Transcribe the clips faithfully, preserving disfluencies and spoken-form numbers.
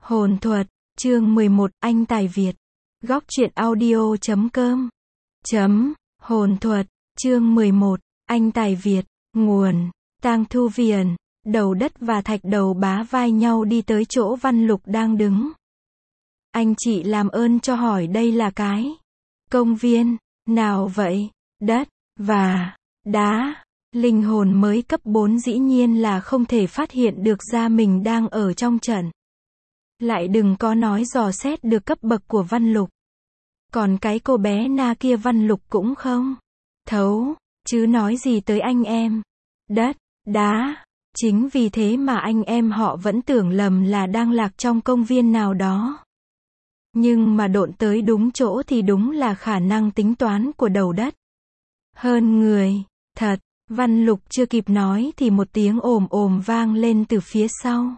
Hồn thuật, chương mười một, Anh Tài Việt. Góc truyện audio chấm com. Chấm, hồn thuật, chương mười một, Anh Tài Việt. Nguồn, Tang Thu Viền. Đầu đất và Thạch Đầu bá vai nhau đi tới chỗ Văn Lục đang đứng. Anh chị làm ơn cho hỏi đây là cái công viên nào vậy? Đất và đá. Linh hồn mới cấp bốn dĩ nhiên là không thể phát hiện được ra mình đang ở trong trận. Lại đừng có nói dò xét được cấp bậc của Văn Lục. Còn cái cô bé Na kia Văn Lục cũng không thấu, chứ nói gì tới anh em. Đất, đá. Chính vì thế mà anh em họ vẫn tưởng lầm là đang lạc trong công viên nào đó. Nhưng mà độn tới đúng chỗ thì đúng là khả năng tính toán của đầu đất hơn người, thật. Văn Lục chưa kịp nói thì một tiếng ồm ồm vang lên từ phía sau.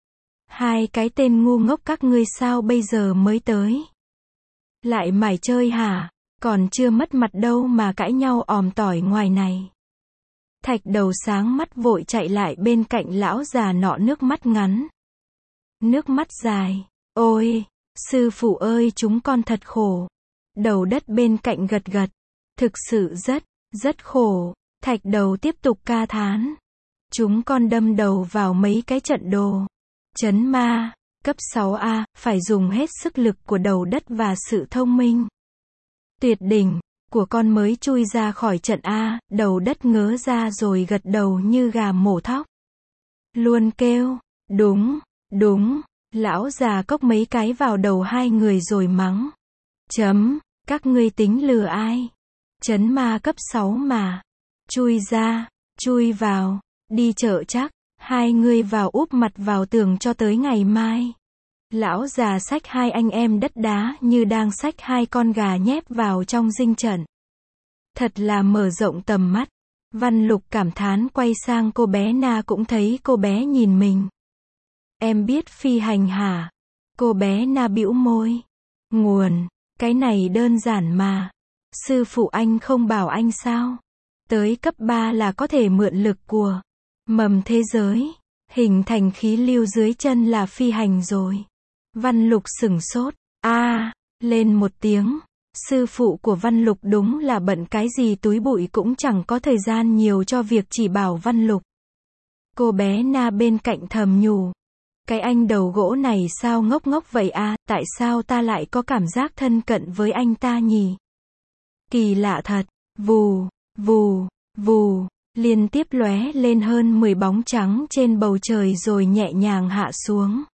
Hai cái tên ngu ngốc các ngươi sao bây giờ mới tới? Lại mải chơi hả? Còn chưa mất mặt đâu mà cãi nhau òm tỏi ngoài này. Thạch Đầu sáng mắt vội chạy lại bên cạnh lão già nọ, nước mắt ngắn, nước mắt dài. Ôi, sư phụ ơi, chúng con thật khổ. Đầu đất bên cạnh gật gật. Thực sự rất, rất khổ. Thạch Đầu tiếp tục ca thán. Chúng con đâm đầu vào mấy cái trận đồ trấn ma cấp sáu A, phải dùng hết sức lực của đầu đất và sự thông minh tuyệt đỉnh của con mới chui ra khỏi trận A. Đầu đất ngớ ra rồi gật đầu như gà mổ thóc. Luôn kêu, đúng, đúng. Lão già cốc mấy cái vào đầu hai người rồi mắng. Chấm, các ngươi tính lừa ai? Trấn ma cấp sáu mà. Chui ra, chui vào, đi chợ chắc. Hai người vào úp mặt vào tường cho tới ngày mai. Lão già xách hai anh em đất đá như đang xách hai con gà nhép vào trong dinh trận. Thật là mở rộng tầm mắt. Văn Lục cảm thán quay sang cô bé Na, cũng thấy cô bé nhìn mình. Em biết phi hành hả? Cô bé Na bĩu môi. Nguồn, cái này đơn giản mà. Sư phụ anh không bảo anh sao? Tới cấp ba là có thể mượn lực của mầm thế giới, hình thành khí lưu dưới chân là phi hành rồi. Văn Lục sửng sốt, a à, lên một tiếng. Sư phụ của Văn Lục đúng là bận cái gì túi bụi cũng chẳng có thời gian nhiều cho việc chỉ bảo Văn Lục. Cô bé Na bên cạnh thầm nhủ. Cái anh đầu gỗ này sao ngốc ngốc vậy a à, tại sao ta lại có cảm giác thân cận với anh ta nhỉ? Kỳ lạ thật. Vù, vù, vù. Liên tiếp lóe lên hơn mười bóng trắng trên bầu trời rồi nhẹ nhàng hạ xuống.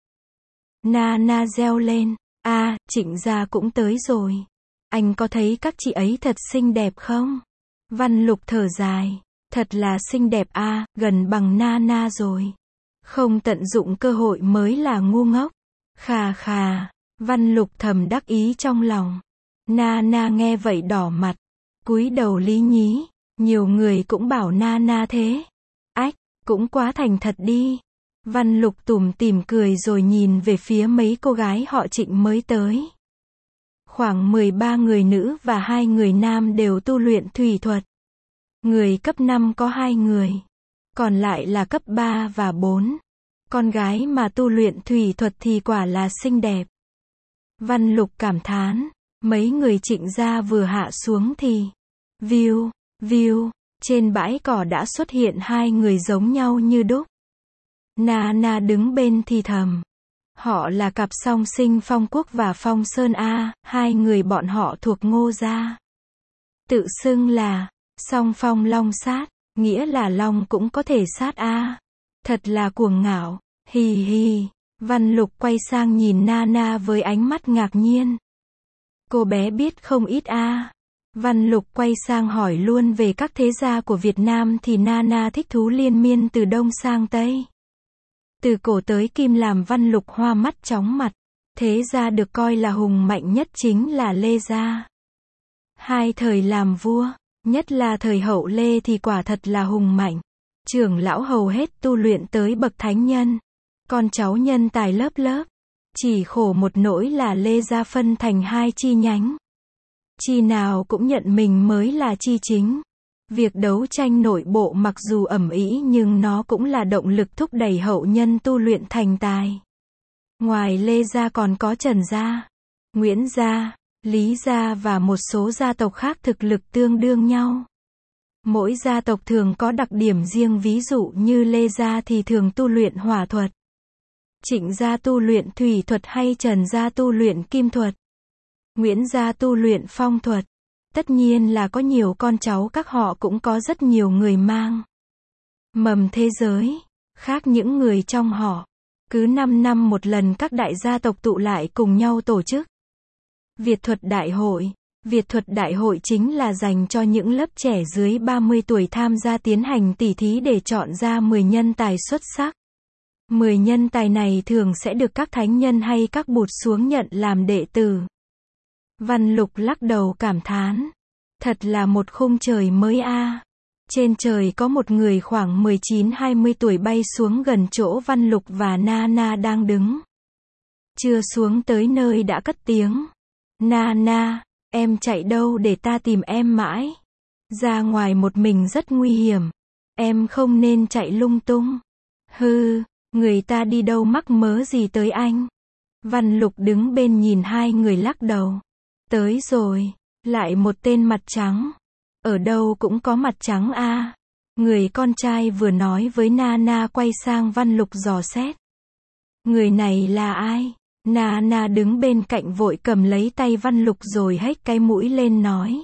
Na Na reo lên. A, à, Trịnh gia cũng tới rồi. Anh có thấy các chị ấy thật xinh đẹp không? Văn Lục thở dài. Thật là xinh đẹp a, à, gần bằng Na Na rồi. Không tận dụng cơ hội mới là ngu ngốc. Khà khà. Văn Lục thầm đắc ý trong lòng. Na Na nghe vậy đỏ mặt, cúi đầu lý nhí. Nhiều người cũng bảo Na Na thế. Ách, cũng quá thành thật đi. Văn Lục tủm tỉm cười rồi nhìn về phía mấy cô gái họ Trịnh mới tới. Khoảng mười ba người nữ và hai người nam đều tu luyện thủy thuật. Người cấp năm có hai người. Còn lại là cấp ba và bốn. Con gái mà tu luyện thủy thuật thì quả là xinh đẹp. Văn Lục cảm thán. Mấy người Trịnh gia vừa hạ xuống thì view, view, trên bãi cỏ đã xuất hiện hai người giống nhau như đúc. Na Na đứng bên thì thầm. Họ là cặp song sinh Phong Quốc và Phong Sơn A, hai người bọn họ thuộc Ngô gia. Tự xưng là song phong long sát, nghĩa là long cũng có thể sát A. Thật là cuồng ngạo, hì hì. Văn Lục quay sang nhìn Na Na với ánh mắt ngạc nhiên. Cô bé biết không ít A. Văn Lục quay sang hỏi luôn về các thế gia của Việt Nam thì Na Na thích thú liên miên từ Đông sang Tây. Từ cổ tới kim làm Văn Lục hoa mắt chóng mặt. Thế gia được coi là hùng mạnh nhất chính là Lê gia. Hai thời làm vua, nhất là thời hậu Lê thì quả thật là hùng mạnh. Trưởng lão hầu hết tu luyện tới bậc thánh nhân. Con cháu nhân tài lớp lớp. Chỉ khổ một nỗi là Lê gia phân thành hai chi nhánh. Chi nào cũng nhận mình mới là chi chính. Việc đấu tranh nội bộ mặc dù ầm ĩ nhưng nó cũng là động lực thúc đẩy hậu nhân tu luyện thành tài. Ngoài Lê gia còn có Trần gia, Nguyễn gia, Lý gia và một số gia tộc khác thực lực tương đương nhau. Mỗi gia tộc thường có đặc điểm riêng, ví dụ như Lê gia thì thường tu luyện hỏa thuật, Trịnh gia tu luyện thủy thuật hay Trần gia tu luyện kim thuật, Nguyễn gia tu luyện phong thuật. Tất nhiên là có nhiều con cháu các họ cũng có rất nhiều người mang mầm thế giới khác những người trong họ. Cứ năm năm một lần các đại gia tộc tụ lại cùng nhau tổ chức Việt thuật đại hội. Việt thuật đại hội chính là dành cho những lớp trẻ dưới ba mươi tuổi tham gia tiến hành tỉ thí để chọn ra mười nhân tài xuất sắc. mười nhân tài này thường sẽ được các thánh nhân hay các bụt xuống nhận làm đệ tử. Văn Lục lắc đầu cảm thán. Thật là một khung trời mới a. Trên trời có một người khoảng mười chín hai mươi tuổi bay xuống gần chỗ Văn Lục và Nana đang đứng. Chưa xuống tới nơi đã cất tiếng. Nana, em chạy đâu để ta tìm em mãi? Ra ngoài một mình rất nguy hiểm. Em không nên chạy lung tung. Hừ, người ta đi đâu mắc mớ gì tới anh? Văn Lục đứng bên nhìn hai người lắc đầu. Tới rồi, lại một tên mặt trắng. Ở đâu cũng có mặt trắng a. Người con trai vừa nói với Nana quay sang Văn Lục dò xét. Người này là ai? Nana đứng bên cạnh vội cầm lấy tay Văn Lục rồi hếch cái mũi lên nói.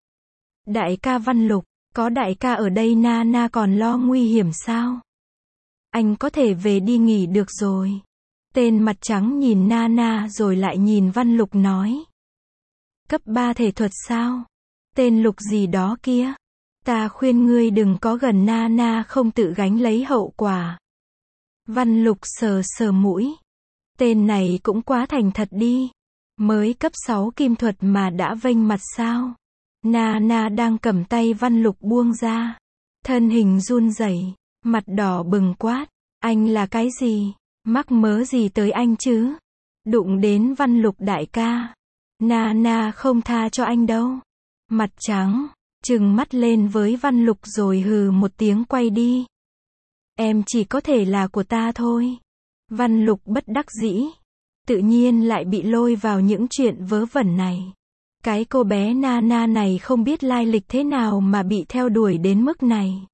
Đại ca Văn Lục, có đại ca ở đây Nana còn lo nguy hiểm sao? Anh có thể về đi nghỉ được rồi. Tên mặt trắng nhìn Nana rồi lại nhìn Văn Lục nói. Cấp ba thể thuật sao? Tên Lục gì đó kia. Ta khuyên ngươi đừng có gần Nana không tự gánh lấy hậu quả. Văn Lục sờ sờ mũi. Tên này cũng quá thành thật đi. Mới cấp sáu kim thuật mà đã vênh mặt sao? Nana đang cầm tay Văn Lục buông ra. Thân hình run rẩy, mặt đỏ bừng quát. Anh là cái gì? Mắc mớ gì tới anh chứ? Đụng đến Văn Lục đại ca. Nana không tha cho anh đâu. Mặt trắng, trừng mắt lên với Văn Lục rồi hừ một tiếng quay đi. Em chỉ có thể là của ta thôi. Văn Lục bất đắc dĩ. Tự nhiên lại bị lôi vào những chuyện vớ vẩn này. Cái cô bé Nana này không biết lai lịch thế nào mà bị theo đuổi đến mức này.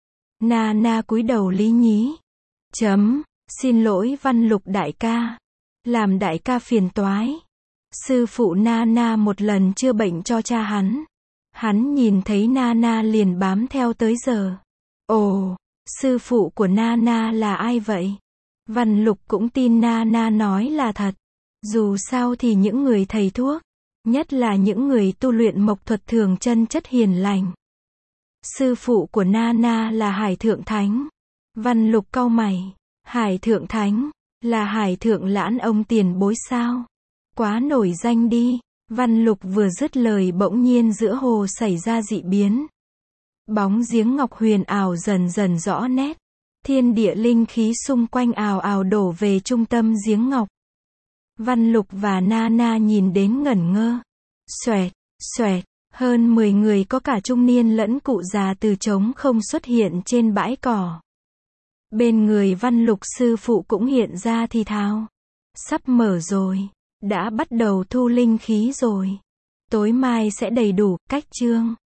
Nana cúi đầu lý nhí. Chấm, xin lỗi Văn Lục đại ca. Làm đại ca phiền toái. Sư phụ Nana một lần chữa bệnh cho cha hắn. Hắn nhìn thấy Nana liền bám theo tới giờ. Ồ, sư phụ của Nana là ai vậy? Văn Lục cũng tin Nana nói là thật. Dù sao thì những người thầy thuốc, nhất là những người tu luyện mộc thuật thường chân chất hiền lành. Sư phụ của Nana là Hải Thượng Thánh. Văn Lục cau mày. Hải Thượng Thánh, là Hải Thượng Lãn ông tiền bối sao? Quá nổi danh đi. Văn Lục vừa dứt lời bỗng nhiên giữa hồ xảy ra dị biến. Bóng giếng ngọc huyền ảo dần dần rõ nét. Thiên địa linh khí xung quanh ào ào đổ về trung tâm giếng ngọc. Văn Lục và Nana nhìn đến ngẩn ngơ. Xoẹt, xoẹt, hơn mười người có cả trung niên lẫn cụ già từ trống không xuất hiện trên bãi cỏ. Bên người Văn Lục sư phụ cũng hiện ra thì thào. Sắp mở rồi. Đã bắt đầu thu linh khí rồi. Tối mai sẽ đầy đủ, cách chương.